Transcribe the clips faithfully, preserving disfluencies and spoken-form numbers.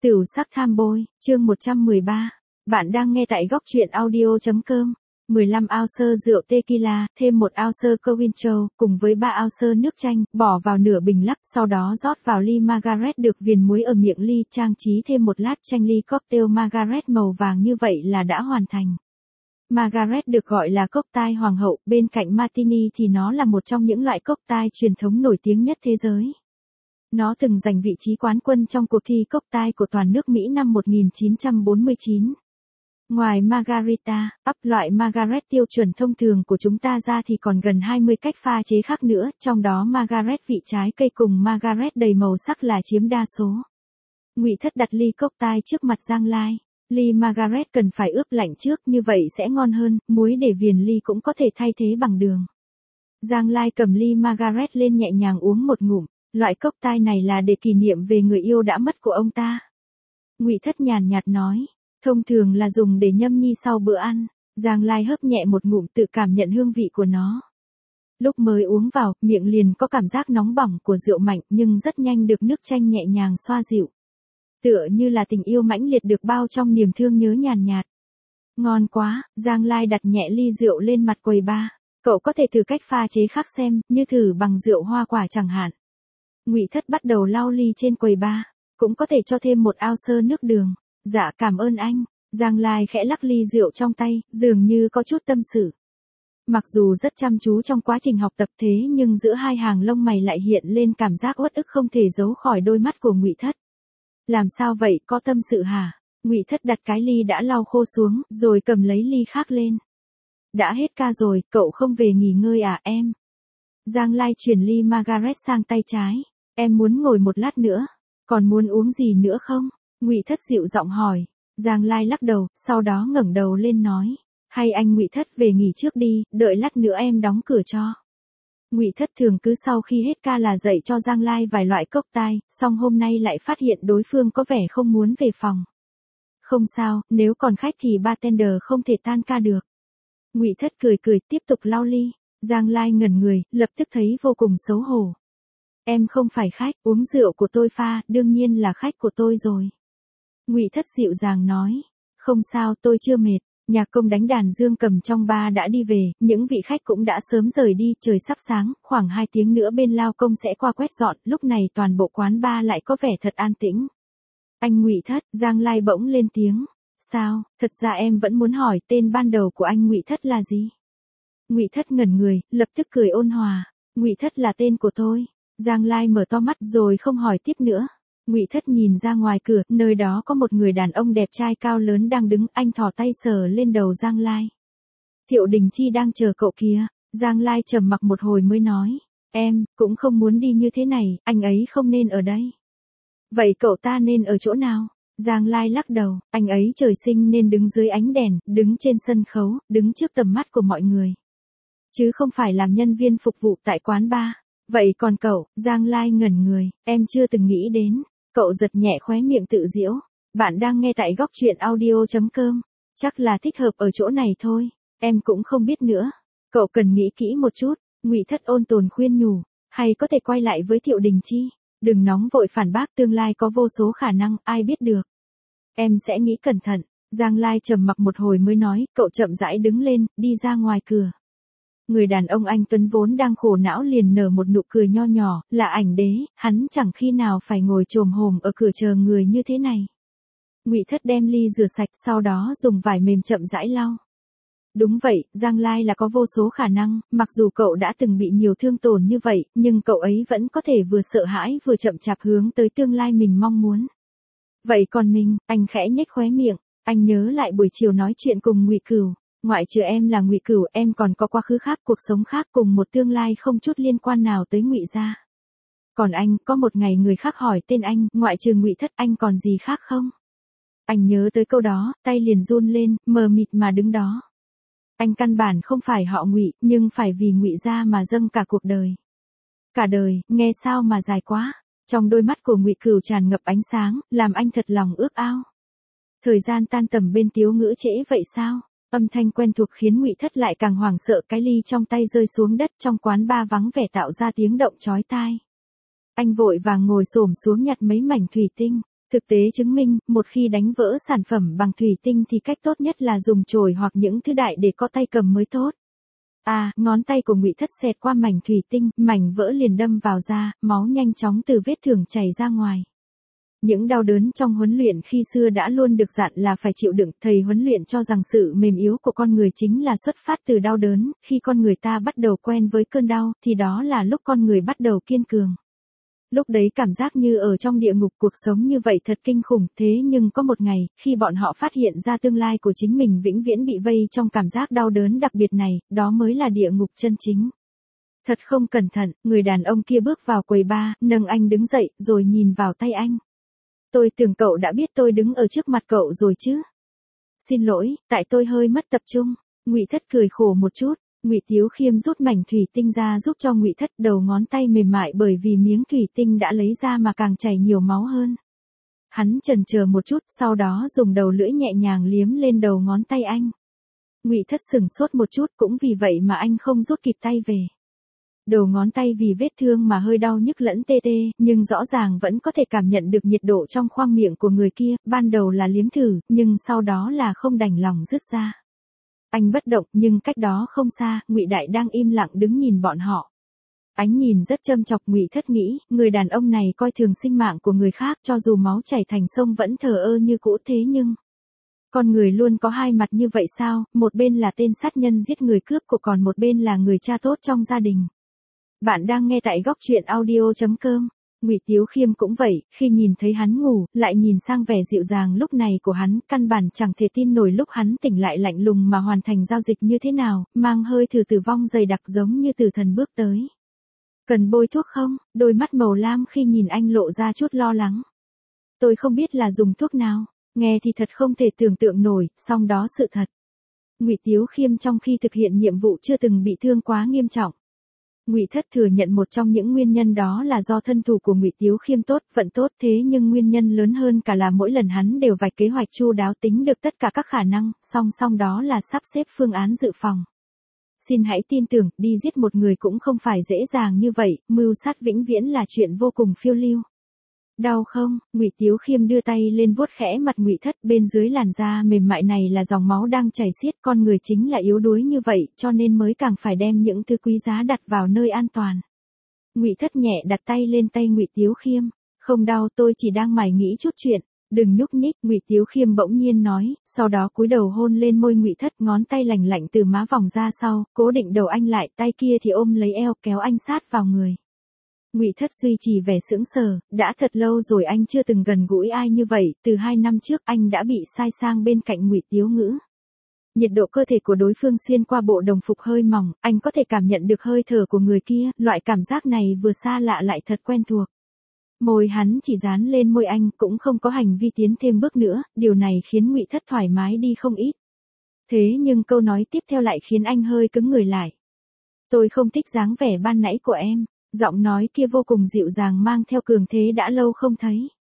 Tửu sắc tham bôi, chương một trăm mười ba. Bạn đang nghe tại góc truyện audio.com. mười lăm ounce rượu tequila, thêm một ounce Cointreau, cùng với ba ounce nước chanh, bỏ vào nửa bình lắc, sau đó rót vào ly Margaret được viền muối ở miệng ly, trang trí thêm một lát chanh ly cocktail Margaret màu vàng, như vậy là đã hoàn thành. Margaret được gọi là cocktail hoàng hậu, bên cạnh Martini thì nó là một trong những loại cocktail truyền thống nổi tiếng nhất thế giới. Nó từng giành vị trí quán quân trong cuộc thi cocktail của toàn nước Mỹ năm một nghìn chín trăm bốn mươi chín. Ngoài Margarita, ấp loại Margaret tiêu chuẩn thông thường của chúng ta ra thì còn gần hai mươi cách pha chế khác nữa, trong đó Margaret vị trái cây cùng Margaret đầy màu sắc là chiếm đa số. Ngụy Thất đặt ly cocktail trước mặt Giang Lai. Ly Margaret cần phải ướp lạnh trước, như vậy sẽ ngon hơn, muối để viền ly cũng có thể thay thế bằng đường. Giang Lai cầm ly Margaret lên nhẹ nhàng uống một ngụm. Loại cocktail này là để kỷ niệm về người yêu đã mất của ông ta. Ngụy Thất nhàn nhạt nói, thông thường là dùng để nhâm nhi sau bữa ăn. Giang Lai hớp nhẹ một ngụm tự cảm nhận hương vị của nó. Lúc mới uống vào, miệng liền có cảm giác nóng bỏng của rượu mạnh, nhưng rất nhanh được nước chanh nhẹ nhàng xoa dịu. Tựa như là tình yêu mãnh liệt được bao trong niềm thương nhớ nhàn nhạt. Ngon quá, Giang Lai đặt nhẹ ly rượu lên mặt quầy bar. Cậu có thể thử cách pha chế khác xem, như thử bằng rượu hoa quả chẳng hạn. Ngụy Thất bắt đầu lau ly trên quầy bar, cũng có thể cho thêm một ounce nước đường. Dạ cảm ơn anh. Giang Lai khẽ lắc ly rượu trong tay, dường như có chút tâm sự. Mặc dù rất chăm chú trong quá trình học tập thế nhưng giữa hai hàng lông mày lại hiện lên cảm giác uất ức không thể giấu khỏi đôi mắt của Ngụy Thất. Làm sao vậy, có tâm sự hả? Ngụy Thất đặt cái ly đã lau khô xuống, rồi cầm lấy ly khác lên. Đã hết ca rồi, cậu không về nghỉ ngơi à em? Giang Lai chuyển ly Margaret sang tay trái. Em muốn ngồi một lát nữa. Còn muốn uống gì nữa không? Ngụy Thất dịu giọng hỏi. Giang Lai lắc đầu, sau đó ngẩng đầu lên nói. Hay anh Ngụy Thất về nghỉ trước đi, đợi lát nữa em đóng cửa cho. Ngụy Thất thường cứ sau khi hết ca là dạy cho Giang Lai vài loại cocktail, song hôm nay lại phát hiện đối phương có vẻ không muốn về phòng. Không sao, nếu còn khách thì bartender không thể tan ca được. Ngụy Thất cười cười tiếp tục lau ly. Giang Lai ngẩn người, lập tức thấy vô cùng xấu hổ. Em không phải khách, uống rượu của tôi pha, đương nhiên là khách của tôi rồi. Ngụy Thất dịu dàng nói. Không sao, tôi chưa mệt. Nhạc công đánh đàn dương cầm trong bar đã đi về, những vị khách cũng đã sớm rời đi, trời sắp sáng, khoảng hai tiếng nữa bên lao công sẽ qua quét dọn, lúc này toàn bộ quán bar lại có vẻ thật an tĩnh. Anh Ngụy Thất, Giang Lai bỗng lên tiếng. Sao, thật ra em vẫn muốn hỏi tên ban đầu của anh Ngụy Thất là gì? Ngụy Thất ngẩn người, lập tức cười ôn hòa. Ngụy Thất là tên của tôi. Giang Lai mở to mắt rồi không hỏi tiếp nữa. Ngụy Thất nhìn ra ngoài cửa, nơi đó có một người đàn ông đẹp trai cao lớn đang đứng, anh thò tay sờ lên đầu Giang Lai. Thiệu Đình Chi đang chờ cậu kìa. Giang Lai trầm mặc một hồi mới nói. Em, cũng không muốn đi như thế này, anh ấy không nên ở đây. Vậy cậu ta nên ở chỗ nào? Giang Lai lắc đầu, anh ấy trời sinh nên đứng dưới ánh đèn, đứng trên sân khấu, đứng trước tầm mắt của mọi người. Chứ không phải làm nhân viên phục vụ tại quán bar. Vậy còn cậu? Giang Lai ngẩn người, em chưa từng nghĩ đến. Cậu giật nhẹ khóe miệng tự giễu. Bạn đang nghe tại góc truyện audio.com. Chắc là thích hợp ở chỗ này thôi. Em cũng không biết nữa. Cậu cần nghĩ kỹ một chút. Ngụy Thất ôn tồn khuyên nhủ. Hay có thể quay lại với Thiệu Đình Chi. Đừng nóng vội phản bác, tương lai có vô số khả năng, ai biết được. Em sẽ nghĩ cẩn thận. Giang Lai trầm mặc một hồi mới nói, cậu chậm rãi đứng lên, đi ra ngoài cửa. Người đàn ông anh tuấn vốn đang khổ não liền nở một nụ cười nho nhỏ, là Ảnh Đế, hắn chẳng khi nào phải ngồi chồm hổm ở cửa chờ người như thế này. Ngụy Thất đem ly rửa sạch, sau đó dùng vải mềm chậm rãi lau. Đúng vậy, Giang Lai là có vô số khả năng, mặc dù cậu đã từng bị nhiều thương tổn như vậy, nhưng cậu ấy vẫn có thể vừa sợ hãi vừa chậm chạp hướng tới tương lai mình mong muốn. Vậy còn mình, anh khẽ nhếch khóe miệng, anh nhớ lại buổi chiều nói chuyện cùng Ngụy Cửu. Ngoại trừ em là Ngụy Cửu, em còn có quá khứ khác, cuộc sống khác, cùng một tương lai không chút liên quan nào tới Ngụy gia. Còn anh, có một ngày người khác hỏi tên anh, ngoại trừ Ngụy Thất anh còn gì khác không? Anh nhớ tới câu đó, tay liền run lên, mờ mịt mà đứng đó. Anh căn bản không phải họ Ngụy, nhưng phải vì Ngụy gia mà dâng cả cuộc đời. Cả đời, nghe sao mà dài quá. Trong đôi mắt của Ngụy Cửu tràn ngập ánh sáng, làm anh thật lòng ước ao. Thời gian tan tầm bên Tiếu Ngữ trễ vậy sao? Âm thanh quen thuộc khiến Ngụy Thất lại càng hoảng sợ, cái ly trong tay rơi xuống đất, trong quán bar vắng vẻ tạo ra tiếng động chói tai. Anh vội vàng ngồi xổm xuống nhặt mấy mảnh thủy tinh. Thực tế chứng minh, một khi đánh vỡ sản phẩm bằng thủy tinh thì cách tốt nhất là dùng chổi hoặc những thứ đại để có tay cầm mới tốt. À, ngón tay của Ngụy Thất xẹt qua mảnh thủy tinh, mảnh vỡ liền đâm vào da, máu nhanh chóng từ vết thương chảy ra ngoài. Những đau đớn trong huấn luyện khi xưa đã luôn được dặn là phải chịu đựng, thầy huấn luyện cho rằng sự mềm yếu của con người chính là xuất phát từ đau đớn, khi con người ta bắt đầu quen với cơn đau, thì đó là lúc con người bắt đầu kiên cường. Lúc đấy cảm giác như ở trong địa ngục, cuộc sống như vậy thật kinh khủng, thế nhưng có một ngày, khi bọn họ phát hiện ra tương lai của chính mình vĩnh viễn bị vây trong cảm giác đau đớn đặc biệt này, đó mới là địa ngục chân chính. Thật không cẩn thận, người đàn ông kia bước vào quầy bar, nâng anh đứng dậy, rồi nhìn vào tay anh. Tôi tưởng cậu đã biết tôi đứng ở trước mặt cậu rồi chứ. Xin lỗi, tại tôi hơi mất tập trung. Ngụy Thất cười khổ một chút. Ngụy Tiếu Khiêm rút mảnh thủy tinh ra giúp cho Ngụy Thất, đầu ngón tay mềm mại bởi vì miếng thủy tinh đã lấy ra mà càng chảy nhiều máu hơn. Hắn chần chờ một chút, sau đó dùng đầu lưỡi nhẹ nhàng liếm lên đầu ngón tay anh. Ngụy Thất sửng sốt một chút, cũng vì vậy mà anh không rút kịp tay về. Đầu ngón tay vì vết thương mà hơi đau nhức lẫn tê tê, nhưng rõ ràng vẫn có thể cảm nhận được nhiệt độ trong khoang miệng của người kia, ban đầu là liếm thử, nhưng sau đó là không đành lòng dứt ra. Anh bất động, nhưng cách đó không xa, Ngụy Đại đang im lặng đứng nhìn bọn họ. Ánh nhìn rất châm chọc. Ngụy Thất nghĩ, người đàn ông này coi thường sinh mạng của người khác, cho dù máu chảy thành sông vẫn thờ ơ như cũ, thế nhưng con người luôn có hai mặt như vậy sao, một bên là tên sát nhân giết người cướp của, còn một bên là người cha tốt trong gia đình. Bạn đang nghe tại góc truyện audio chấm com. Ngụy Tiếu Khiêm cũng vậy, khi nhìn thấy hắn ngủ, lại nhìn sang vẻ dịu dàng lúc này của hắn, căn bản chẳng thể tin nổi lúc hắn tỉnh lại lạnh lùng mà hoàn thành giao dịch như thế nào, mang hơi thở tử vong dày đặc giống như tử thần bước tới. Cần bôi thuốc không? Đôi mắt màu lam khi nhìn anh lộ ra chút lo lắng. Tôi không biết là dùng thuốc nào, nghe thì thật không thể tưởng tượng nổi, song đó sự thật. Ngụy Tiếu Khiêm trong khi thực hiện nhiệm vụ chưa từng bị thương quá nghiêm trọng. Ngụy Thất thừa nhận một trong những nguyên nhân đó là do thân thủ của Ngụy Tiếu Khiêm tốt, vận tốt, thế nhưng nguyên nhân lớn hơn cả là mỗi lần hắn đều vạch kế hoạch chu đáo, tính được tất cả các khả năng, song song đó là sắp xếp phương án dự phòng. Xin hãy tin tưởng, đi giết một người cũng không phải dễ dàng như vậy, mưu sát vĩnh viễn là chuyện vô cùng phiêu lưu. Đau không? Ngụy Tiếu Khiêm đưa tay lên vuốt khẽ mặt Ngụy Thất, bên dưới làn da mềm mại này là dòng máu đang chảy xiết, con người chính là yếu đuối như vậy, cho nên mới càng phải đem những thứ quý giá đặt vào nơi an toàn. Ngụy Thất nhẹ đặt tay lên tay Ngụy Tiếu Khiêm, không đau, tôi chỉ đang mải nghĩ chút chuyện, đừng nhúc nhích. Ngụy Tiếu Khiêm bỗng nhiên nói, sau đó cúi đầu hôn lên môi Ngụy Thất, ngón tay lành lạnh từ má vòng ra sau, cố định đầu anh lại, tay kia thì ôm lấy eo kéo anh sát vào người. Ngụy Thất duy trì vẻ sững sờ, đã thật lâu rồi anh chưa từng gần gũi ai như vậy, từ hai năm trước anh đã bị sai sang bên cạnh Ngụy Tiếu Ngữ. Nhiệt độ cơ thể của đối phương xuyên qua bộ đồng phục hơi mỏng, anh có thể cảm nhận được hơi thở của người kia, loại cảm giác này vừa xa lạ lại thật quen thuộc. Môi hắn chỉ dán lên môi anh, cũng không có hành vi tiến thêm bước nữa, điều này khiến Ngụy Thất thoải mái đi không ít. Thế nhưng câu nói tiếp theo lại khiến anh hơi cứng người lại. Tôi không thích dáng vẻ ban nãy của em. Giọng nói kia vô cùng dịu dàng mang theo cường thế đã lâu không thấy.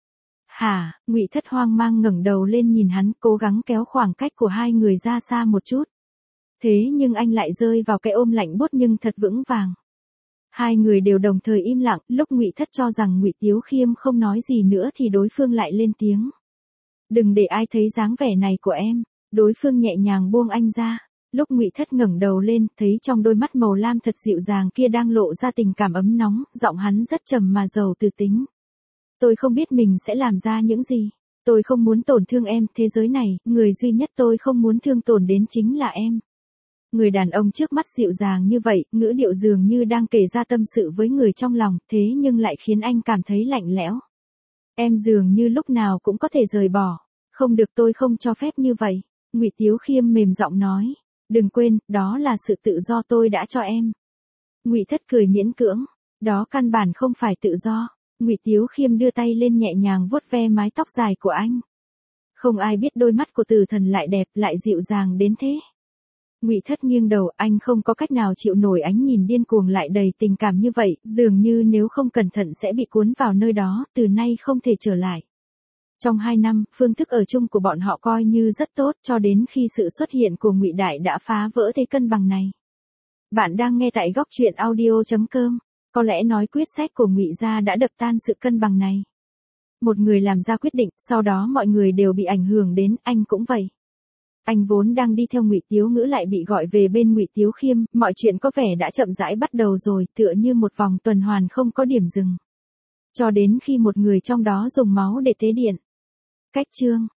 Hả? Ngụy Thất hoang mang ngẩng đầu lên nhìn hắn, cố gắng kéo khoảng cách của hai người ra xa một chút. Thế nhưng anh lại rơi vào cái ôm lạnh buốt nhưng thật vững vàng. Hai người đều đồng thời im lặng, lúc Ngụy Thất cho rằng Ngụy Tiếu Khiêm không nói gì nữa thì đối phương lại lên tiếng. Đừng để ai thấy dáng vẻ này của em. Đối phương nhẹ nhàng buông anh ra. Lúc Ngụy Thất ngẩng đầu lên, thấy trong đôi mắt màu lam thật dịu dàng kia đang lộ ra tình cảm ấm nóng, giọng hắn rất trầm mà giàu từ tính. Tôi không biết mình sẽ làm ra những gì. Tôi không muốn tổn thương em, thế giới này, người duy nhất tôi không muốn thương tổn đến chính là em. Người đàn ông trước mắt dịu dàng như vậy, ngữ điệu dường như đang kể ra tâm sự với người trong lòng, thế nhưng lại khiến anh cảm thấy lạnh lẽo. Em dường như lúc nào cũng có thể rời bỏ. Không được, tôi không cho phép như vậy. Ngụy Tiếu Khiêm mềm giọng nói. Đừng quên, đó là sự tự do tôi đã cho em. Ngụy Thất cười miễn cưỡng. Đó căn bản không phải tự do. Ngụy Tiếu Khiêm đưa tay lên nhẹ nhàng vuốt ve mái tóc dài của anh. Không ai biết đôi mắt của tử thần lại đẹp, lại dịu dàng đến thế. Ngụy Thất nghiêng đầu, anh không có cách nào chịu nổi ánh nhìn điên cuồng lại đầy tình cảm như vậy, dường như nếu không cẩn thận sẽ bị cuốn vào nơi đó, từ nay không thể trở lại. Trong hai năm, phương thức ở chung của bọn họ coi như rất tốt, cho đến khi sự xuất hiện của Ngụy Đại đã phá vỡ thế cân bằng này. Bạn đang nghe tại góc truyện audio chấm com. Có lẽ nói quyết sách của Ngụy gia đã đập tan sự cân bằng này. một người làm ra quyết định, sau đó mọi người đều bị ảnh hưởng đến, anh cũng vậy. Anh vốn đang đi theo Ngụy Tiếu Ngữ lại bị gọi về bên Ngụy Tiếu Khiêm, mọi chuyện có vẻ đã chậm rãi bắt đầu rồi, tựa như một vòng tuần hoàn không có điểm dừng. Cho đến khi một người trong đó dùng máu để tế điện. Cách chương